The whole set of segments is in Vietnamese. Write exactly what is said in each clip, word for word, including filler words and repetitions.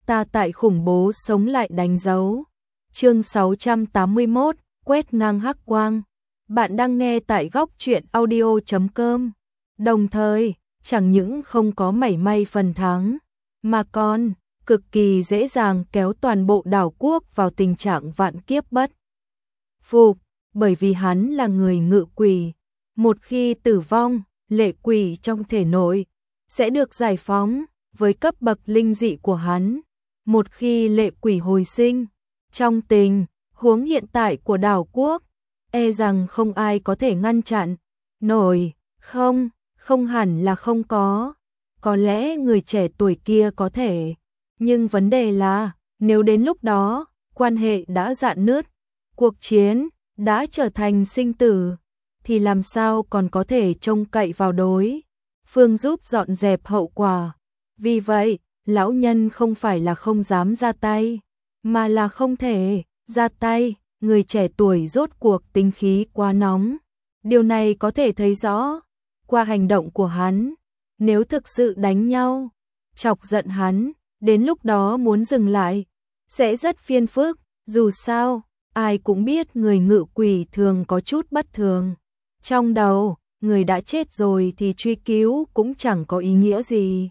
ta tại khủng bố sống lại đánh dấu. Chương sáu trăm tám mươi mốt, quét ngang hắc quang. Bạn đang nghe tại góc truyện audio chấm com. Đồng thời, chẳng những không có mảy may phần thắng, mà còn cực kỳ dễ dàng kéo toàn bộ đảo quốc vào tình trạng vạn kiếp bất phục, bởi vì hắn là người ngự quỷ. Một khi tử vong, lệ quỷ trong thể nội sẽ được giải phóng với cấp bậc linh dị của hắn. Một khi lệ quỷ hồi sinh, trong tình huống hiện tại của đảo quốc, e rằng không ai có thể ngăn chặn nổi. Không, không hẳn là không có. Có lẽ người trẻ tuổi kia có thể, nhưng vấn đề là, nếu đến lúc đó, quan hệ đã rạn nứt, cuộc chiến đã trở thành sinh tử, thì làm sao còn có thể trông cậy vào đối phương giúp dọn dẹp hậu quả. Vì vậy, lão nhân không phải là không dám ra tay, mà là không thể ra tay. Người trẻ tuổi rốt cuộc tính khí quá nóng. Điều này có thể thấy rõ qua hành động của hắn. Nếu thực sự đánh nhau, chọc giận hắn, đến lúc đó muốn dừng lại sẽ rất phiền phức. Dù sao, ai cũng biết người ngự quỷ thường có chút bất thường trong đầu, người đã chết rồi thì truy cứu cũng chẳng có ý nghĩa gì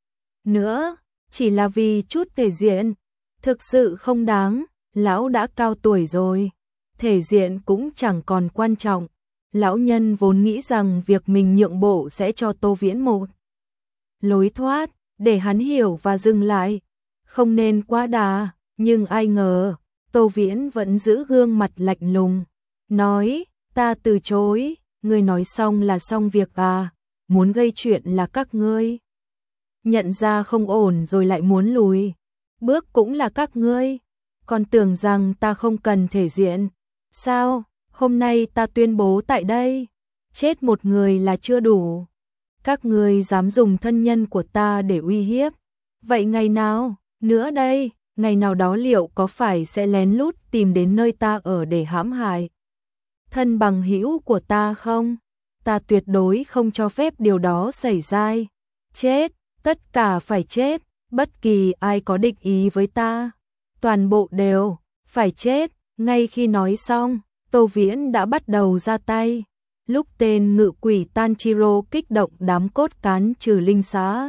nữa, chỉ là vì chút thể diện, thực sự không đáng. Lão đã cao tuổi rồi, thể diện cũng chẳng còn quan trọng. Lão nhân vốn nghĩ rằng việc mình nhượng bộ sẽ cho Tô Viễn một lối thoát, để hắn hiểu và dừng lại, không nên quá đà. Nhưng ai ngờ, Tô Viễn vẫn giữ gương mặt lạnh lùng, nói, ta từ chối. Ngươi nói xong là xong việc à, muốn gây chuyện là các ngươi. Nhận ra không ổn rồi lại muốn lùi bước cũng là các ngươi. Còn tưởng rằng ta không cần thể diện sao? Hôm nay ta tuyên bố tại đây, chết một người là chưa đủ. Các ngươi dám dùng thân nhân của ta để uy hiếp. Vậy ngày nào nữa đây? Ngày nào đó liệu có phải sẽ lén lút tìm đến nơi ta ở để hãm hại thân bằng hữu của ta không? Ta tuyệt đối không cho phép điều đó xảy ra. Chết, tất cả phải chết, bất kỳ ai có địch ý với ta, toàn bộ đều phải chết. Ngay khi nói xong, Tô Viễn đã bắt đầu ra tay. Lúc tên ngự quỷ Tanjiro kích động đám cốt cán trừ linh xá,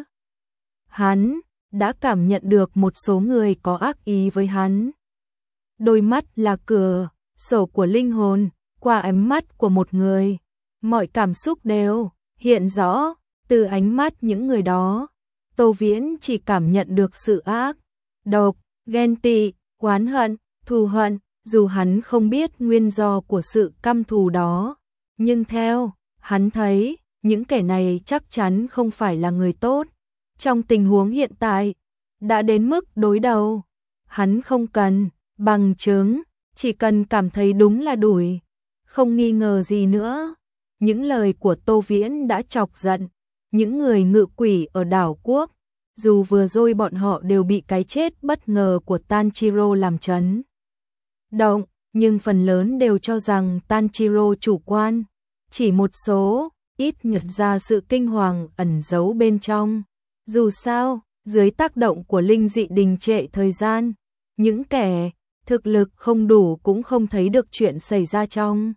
hắn đã cảm nhận được một số người có ác ý với hắn. Đôi mắt là cửa sổ của linh hồn, qua ánh mắt của một người, mọi cảm xúc đều hiện rõ. Từ ánh mắt những người đó, Tô Viễn chỉ cảm nhận được sự ác độc, ghen tị, oán hận, thù hận. Dù hắn không biết nguyên do của sự căm thù đó, nhưng theo hắn thấy, những kẻ này chắc chắn không phải là người tốt. Trong tình huống hiện tại, đã đến mức đối đầu, hắn không cần bằng chứng, chỉ cần cảm thấy đúng là đủ, không nghi ngờ gì nữa. Những lời của Tô Viễn đã chọc giận những người ngự quỷ ở đảo quốc. Dù vừa rồi bọn họ đều bị cái chết bất ngờ của Tanjiro làm chấn động, nhưng phần lớn đều cho rằng Tanjiro chủ quan. Chỉ một số ít nhận ra sự kinh hoàng ẩn giấu bên trong. Dù sao, dưới tác động của linh dị đình trệ thời gian, những kẻ thực lực không đủ cũng không thấy được chuyện xảy ra trong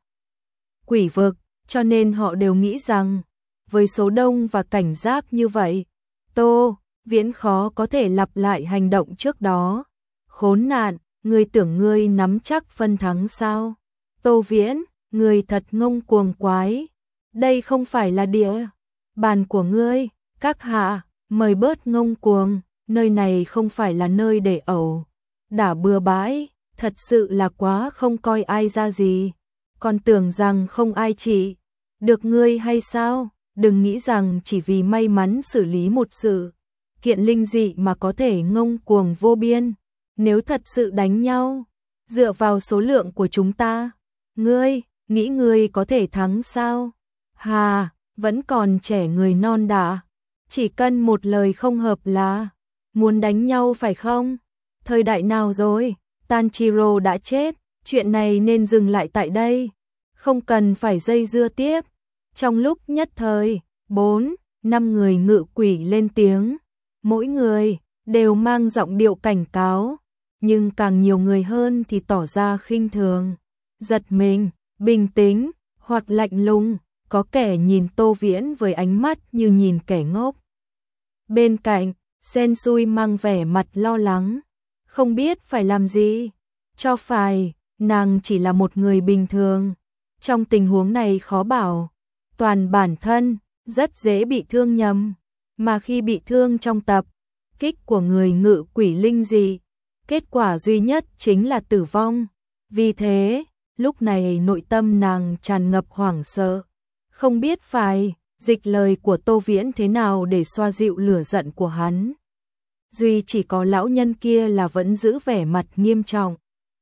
quỷ vực, cho nên họ đều nghĩ rằng, với số đông và cảnh giác như vậy, Tô Viễn khó có thể lặp lại hành động trước đó. Khốn nạn, ngươi tưởng ngươi nắm chắc phân thắng sao? Tô Viễn, ngươi thật ngông cuồng quái. Đây không phải là địa bàn của ngươi. Các hạ, mời bớt ngông cuồng, nơi này không phải là nơi để ẩu đả bừa bãi, thật sự là quá không coi ai ra gì. Còn tưởng rằng không ai trị được ngươi hay sao? Đừng nghĩ rằng chỉ vì may mắn xử lý một sự kiện linh dị mà có thể ngông cuồng vô biên. Nếu thật sự đánh nhau, dựa vào số lượng của chúng ta, ngươi nghĩ ngươi có thể thắng sao? Hà, vẫn còn trẻ người non đả, chỉ cần một lời không hợp là muốn đánh nhau phải không? Thời đại nào rồi? Tanjiro đã chết, chuyện này nên dừng lại tại đây, không cần phải dây dưa tiếp. Trong lúc nhất thời, bốn, năm người ngự quỷ lên tiếng, mỗi người đều mang giọng điệu cảnh cáo, nhưng càng nhiều người hơn thì tỏ ra khinh thường, giật mình, bình tĩnh, hoặc lạnh lùng, có kẻ nhìn Tô Viễn với ánh mắt như nhìn kẻ ngốc. Bên cạnh, Sen Sui mang vẻ mặt lo lắng, không biết phải làm gì, cho phải, nàng chỉ là một người bình thường, trong tình huống này khó bảo, toàn bản thân, rất dễ bị thương nhầm, mà khi bị thương trong tập kích của người ngự quỷ linh dị, kết quả duy nhất chính là tử vong, vì thế, lúc này nội tâm nàng tràn ngập hoảng sợ, không biết phải dịch lời của Tô Viễn thế nào để xoa dịu lửa giận của hắn. Duy chỉ có lão nhân kia là vẫn giữ vẻ mặt nghiêm trọng.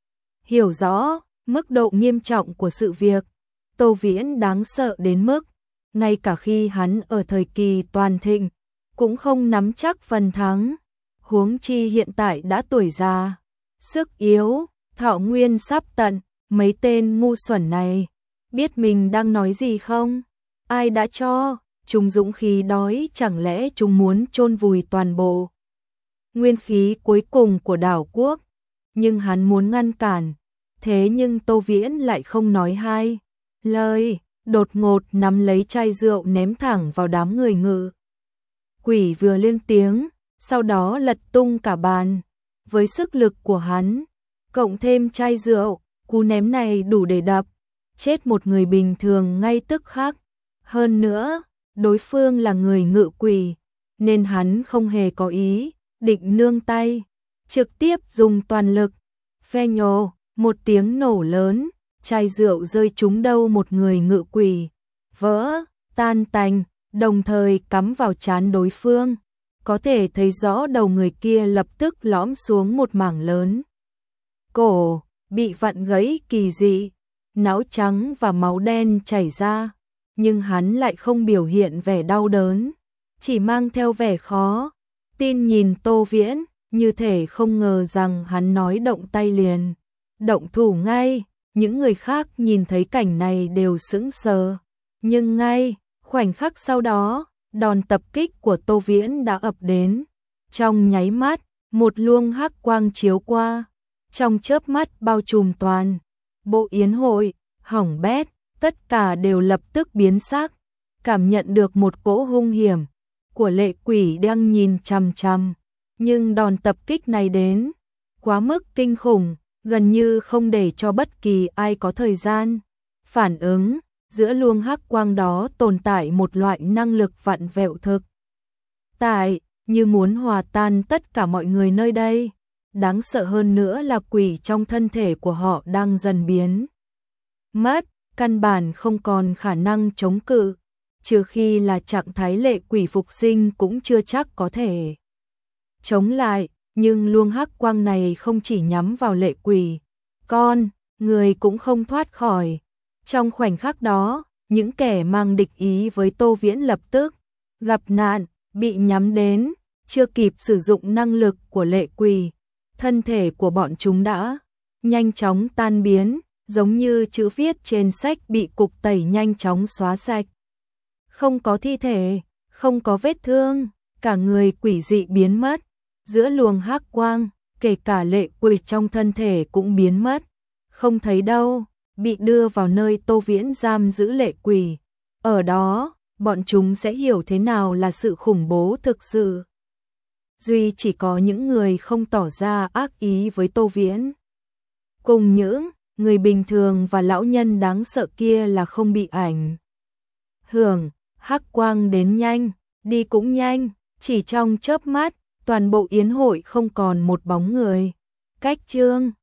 Hiểu rõ mức độ nghiêm trọng của sự việc, Tô Viễn đáng sợ đến mức, ngay cả khi hắn ở thời kỳ toàn thịnh, cũng không nắm chắc phần thắng. Huống chi hiện tại đã tuổi già, sức yếu, thọ nguyên sắp tận, mấy tên ngu xuẩn này, biết mình đang nói gì không? Ai đã cho chúng dũng khí đói, chẳng lẽ chúng muốn chôn vùi toàn bộ nguyên khí cuối cùng của đảo quốc? Nhưng hắn muốn ngăn cản, thế nhưng Tô Viễn lại không nói hai lời, đột ngột nắm lấy chai rượu ném thẳng vào đám người ngự quỷ vừa lên tiếng, sau đó lật tung cả bàn. Với sức lực của hắn, cộng thêm chai rượu, cú ném này đủ để đập chết một người bình thường ngay tức khắc. Hơn nữa, đối phương là người ngự quỷ, nên hắn không hề có ý định nương tay, trực tiếp dùng toàn lực. Phe nhồ, một tiếng nổ lớn, chai rượu rơi trúng đầu một người ngự quỷ, vỡ, tan tành, đồng thời cắm vào trán đối phương. Có thể thấy rõ đầu người kia lập tức lõm xuống một mảng lớn. Cổ, bị vặn gãy kỳ dị, não trắng và máu đen chảy ra, nhưng hắn lại không biểu hiện vẻ đau đớn, chỉ mang theo vẻ khó tin nhìn Tô Viễn, như thể không ngờ rằng hắn nói động tay liền động thủ ngay. Những người khác nhìn thấy cảnh này đều sững sờ, nhưng ngay khoảnh khắc sau đó, đòn tập kích của Tô Viễn đã ập đến. Trong nháy mắt, một luồng hắc quang chiếu qua, trong chớp mắt bao trùm toàn bộ yến hội, hỏng bét, tất cả đều lập tức biến sắc, cảm nhận được một cỗ hung hiểm của lệ quỷ đang nhìn chằm chằm, nhưng đòn tập kích này đến quá mức kinh khủng, gần như không để cho bất kỳ ai có thời gian phản ứng. Giữa luồng hắc quang đó tồn tại một loại năng lực vặn vẹo thực tại, như muốn hòa tan tất cả mọi người nơi đây. Đáng sợ hơn nữa là quỷ trong thân thể của họ đang dần biến mất, căn bản không còn khả năng chống cự, trừ khi là trạng thái lệ quỷ phục sinh cũng chưa chắc có thể chống lại. Nhưng luồng hắc quang này không chỉ nhắm vào lệ quỷ, con người cũng không thoát khỏi. Trong khoảnh khắc đó, những kẻ mang địch ý với Tô Viễn lập tức gặp nạn, bị nhắm đến, chưa kịp sử dụng năng lực của lệ quỷ, thân thể của bọn chúng đã nhanh chóng tan biến, giống như chữ viết trên sách bị cục tẩy nhanh chóng xóa sạch. Không có thi thể, không có vết thương, cả người quỷ dị biến mất. Giữa luồng hắc quang, kể cả lệ quỷ trong thân thể cũng biến mất, không thấy đâu, bị đưa vào nơi Tô Viễn giam giữ lệ quỷ. Ở đó, bọn chúng sẽ hiểu thế nào là sự khủng bố thực sự. Duy chỉ có những người không tỏ ra ác ý với Tô Viễn, cùng những người bình thường và lão nhân đáng sợ kia là không bị ảnh hưởng. Hắc quang đến nhanh, đi cũng nhanh, chỉ trong chớp mắt, toàn bộ yến hội không còn một bóng người. Cách chương